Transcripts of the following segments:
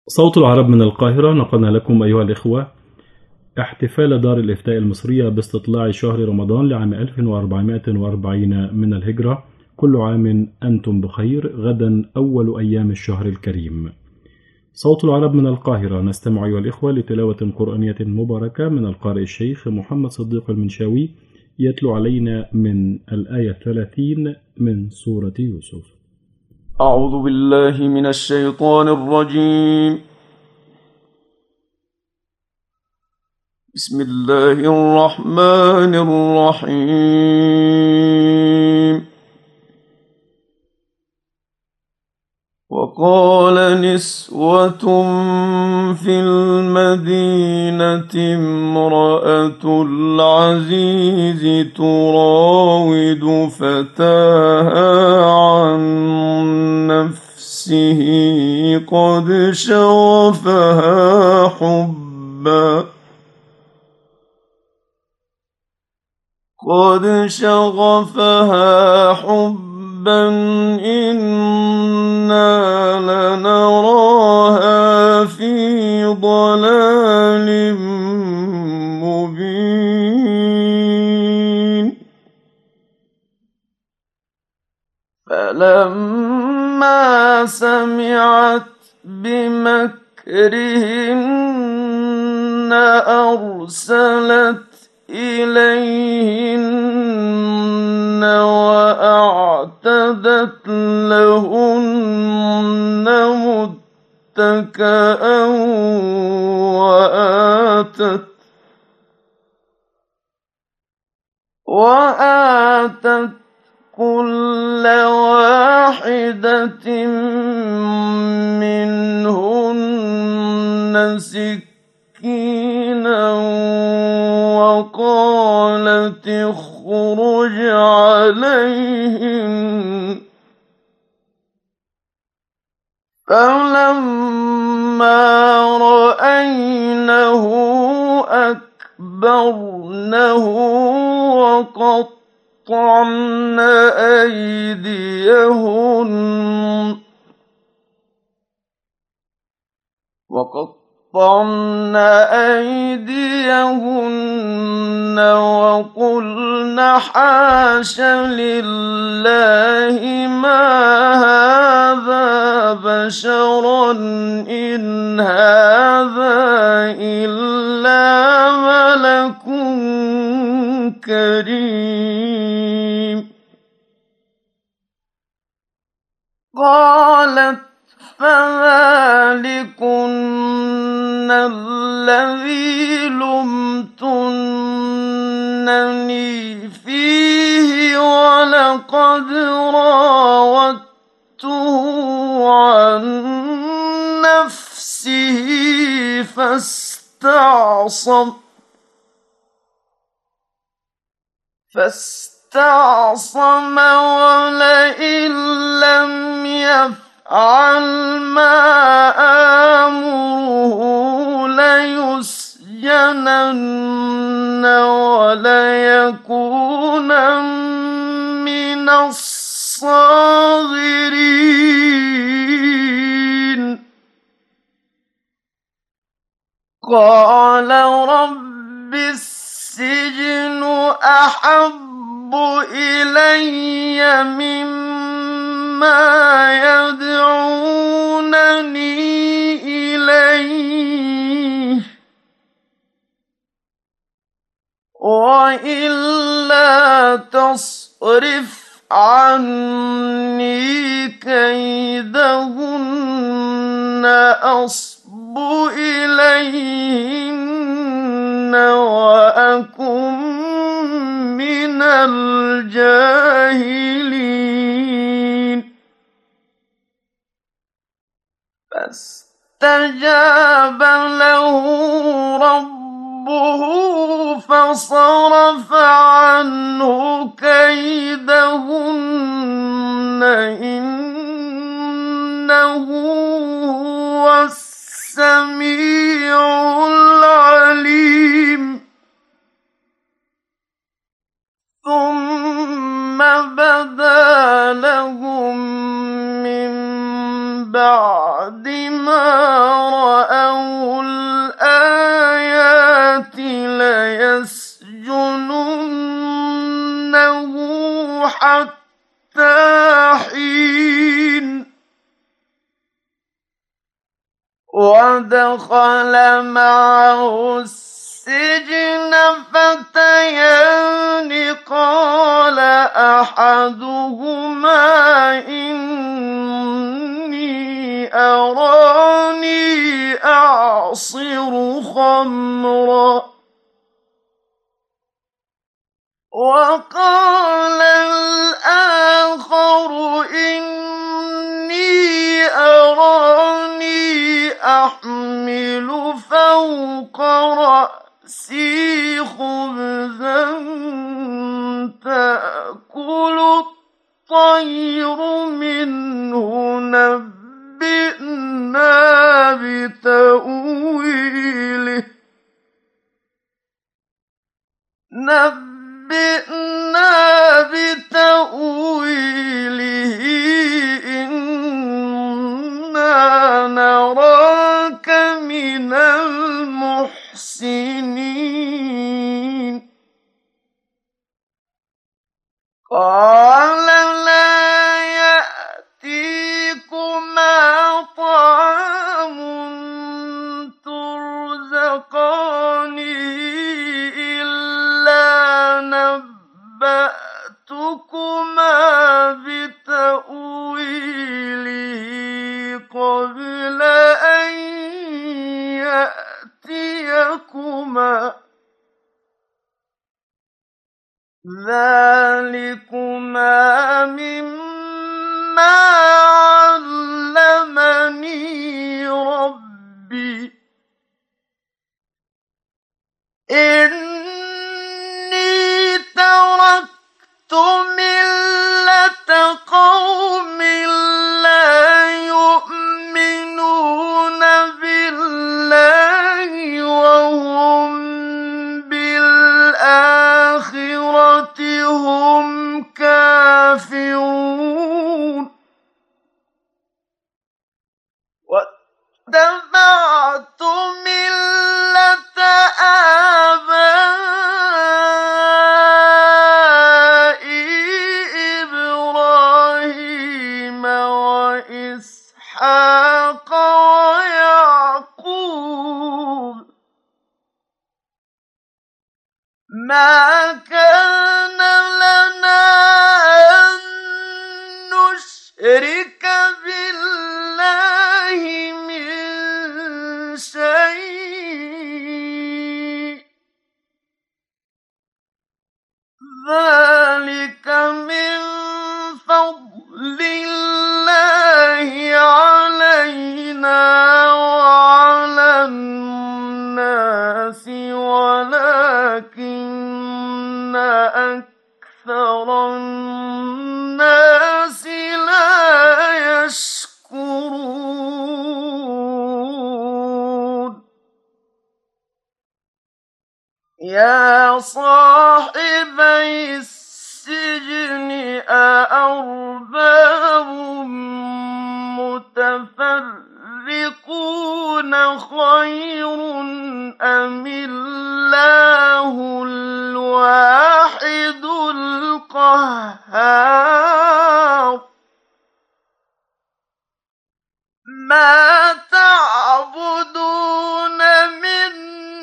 صوت العرب من القاهرة نقلنا لكم أيها الإخوة احتفال دار الإفتاء المصرية باستطلاع شهر رمضان لعام 1440 من الهجرة. كل عام أنتم بخير. غدا أول أيام الشهر الكريم. صوت العرب من القاهرة نستمع أيها الإخوة لتلاوة قرآنية مباركة من القارئ الشيخ محمد صديق المنشاوي، يتلو علينا من الآية 30 من سورة يوسف. أعوذ بالله من الشيطان الرجيم. بسم الله الرحمن الرحيم. وقال نسوة في المدينة امرأة العزيز تراود فتاها عن نفسه قد شغفها حبا إنا لنراها في ضلال مبين. فلما سمعت بمكرهن أرسلت إليهن وأعتدت لهن متكأ وآتت كل واحدة منهن سكينا وقالت اخرج عليهن. فلما رأينه أكبرنه وقطعن أيديهن وقلن حاش لله ما هذا بشرا إن هذا إلا ملك كريم. قالت فذلكن الذي لمتنني فيه ولقد راودته عن نفسه فاستعصم ولئن لم يفعل ما آمره ليسجنن وليكونن من الصاغرين. قال رب السجن أحب إلي مما يدعونني إليه وإلا تصرف عني كيدهن أصب إليهن وأكن من الجاهلين. فاستجاب له ربه فصرف عنه كيدهن إنه هو السميع العليم. ثم بدا لهم من بعد ما ودخل معه السجن فتيان قال أحدهما إني أراني أعصر خمرا وقال الآخر إني أراني أحمل فوق رأسي خبزا تأكل الطير منه نبئنا بتأويله إنا نراك من المحسنين قال لا يأتيكما طعام ترزقانه إلا نبأتكما بتأويله قبل أن يأتيكما ذلكما مما علمني ربي إني تركت ملة قوم لا يؤمنون بالله وهم بالآخرة هم كافرون واتبعت ملة آبائي إبراهيم وإسحاق ويعقوب ما كان لنا أن نشرك بالله من شيء ذلك من فضل الله علينا وعلى الناس ولكن أكثر الناس لا يشكرون يا صاحبي السجن أأرباب متفرقون خير أم الله الواحد القهار ما تعبدون من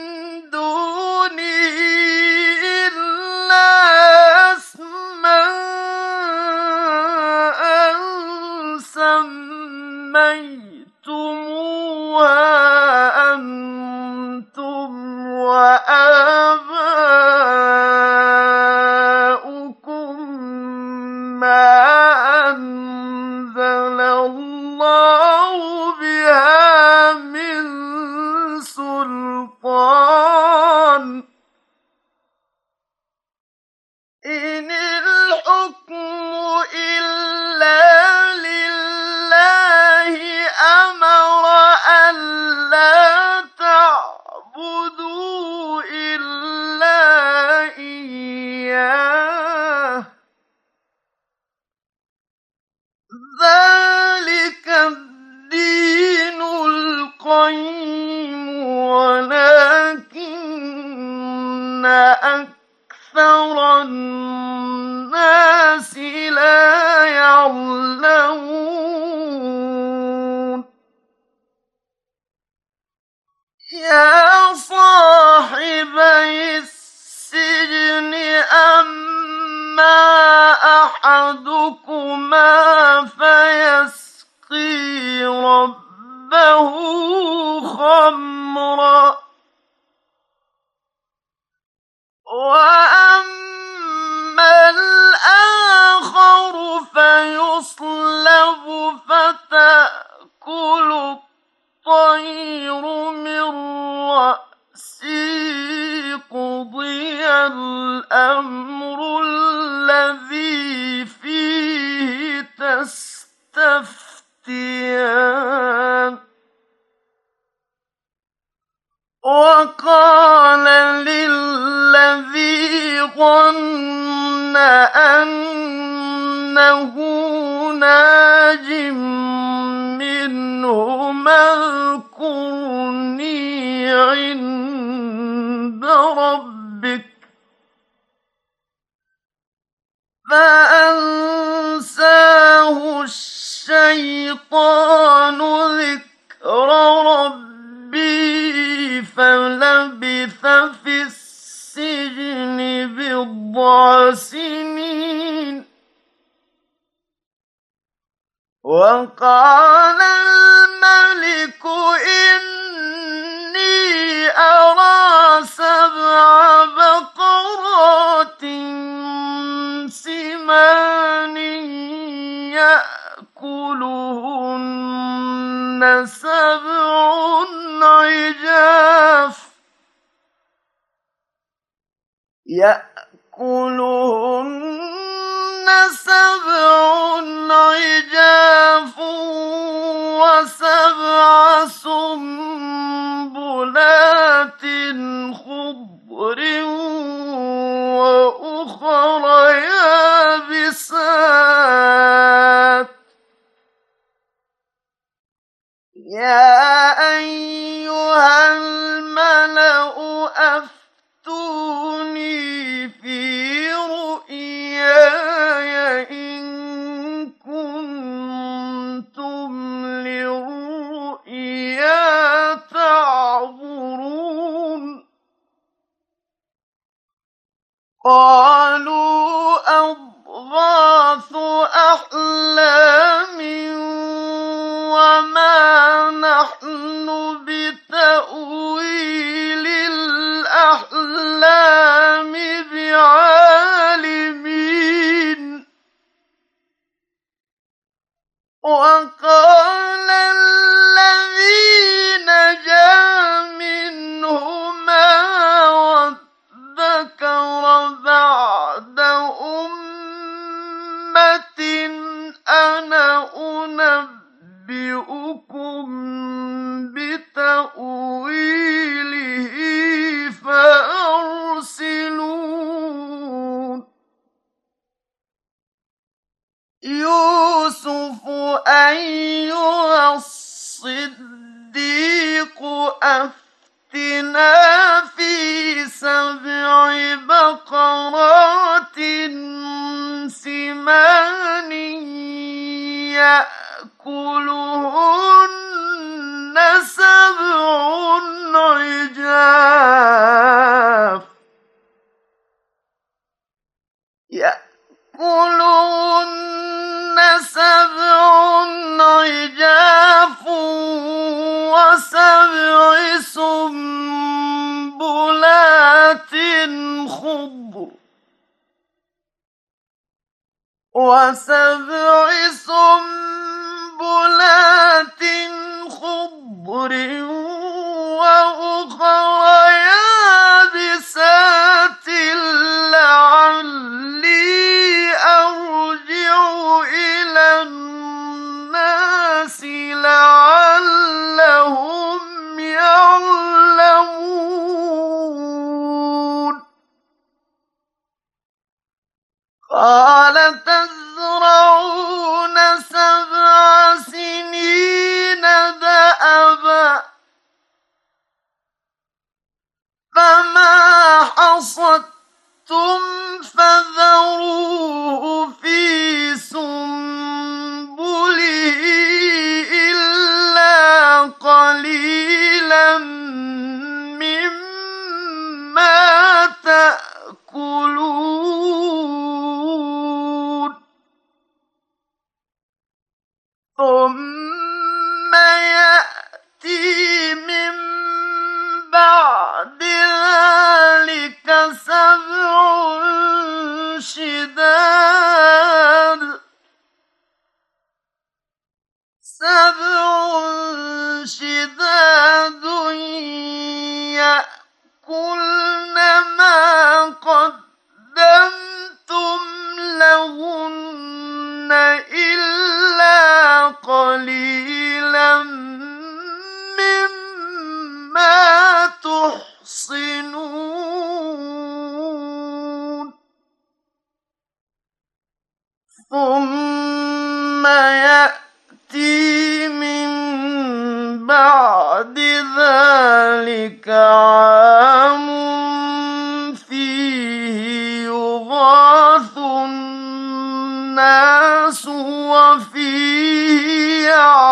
دونه إلا أسماء سميتموها أنتم وآباؤكم ما أنزل الله بها من سلطان إن الحكم إلا لله أمر ألا تعبدوا إلا إياه ذلك الدين القيم ولكن أكثر الناس لا يعلمون يا صاحبي السجن أما أحدكما فيسقي ربه خمرا وأما الآخر فيصلب فتأكل الطير من رأسه قضي الأمر الذي فيه تستفتيان وقال للذي ظن أنه ناج منهما اذكرني عند ربك فأنساه الشيطان ذكر ربه فلبث في السجن بضع سنين وقال الملك إني أرى 7 بقرات سمان يأكلهن 7 عجاف و7 سنبلات خضر وأخر يابسات يا أيها الملأ أفتوني في رؤياي إن كنتم للرؤيا تعبرون قالوا أضغاث أحلام وما نحن بتأويل الأحلام بعالمين وقال الذي نجا منهما وادكر بعد أمة أنا أنبئكم بتأويله فأرسلون يوسف أيها الصديق أفتنا في 7 بقرات سمان يأكلهن 7 عجاف يأكلهن 7 عجاف و7 سنبلات خضر و7 سنبلات خضر وأخر يابسات لعلي أرجع إلى الناس لعلهم يعلمون قال تزرعون 7 سنين دأبا فما حصدتم فذروه في سنبله إلا قليلا مما تأكلون ثم يأتي من بعد ذلك 7 شداد يأكلن ما قدمتم لهن إلا قليلا مما تحصنون ثم يأتي من بعد ذلك عام فيه يغاث الناس وفيه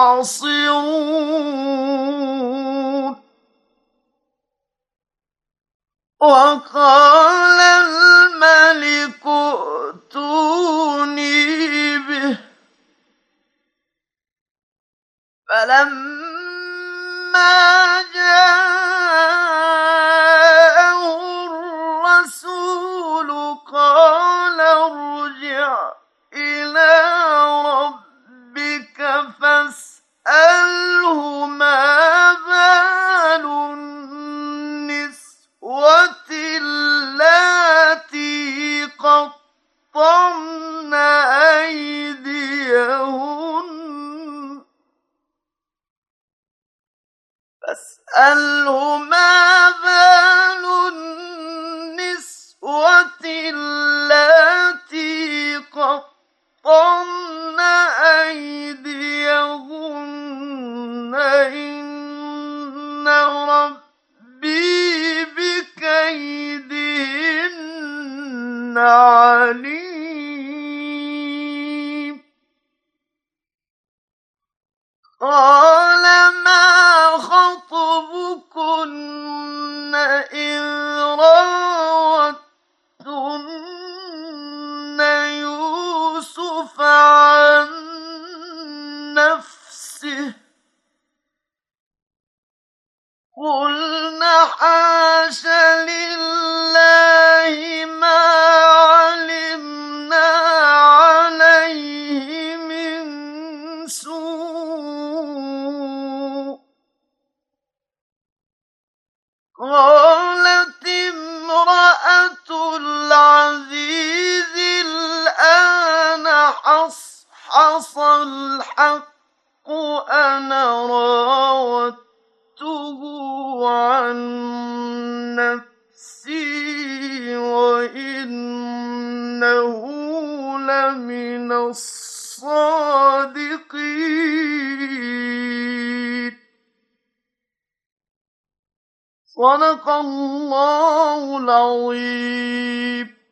يعصرون وقال الملك ائتوني به فلما جاءه الرسول قال ارجع إلى ربك فاسأله ما بال النسوة اللاتي قطعن أيديهن فاسأله ما بال النسوة اللاتي قطعن أيديهن إن ربي بكيدهن عليم قال ما خطبكن إذ راوتن يوسف عن نفسه قلنا حاش لله ما علمنا عليه من سوء قالت امرأة العزيز الآن حصحص الحق أنا راودته عن نفسي وإنه لمن الصادقين صدق الله العظيم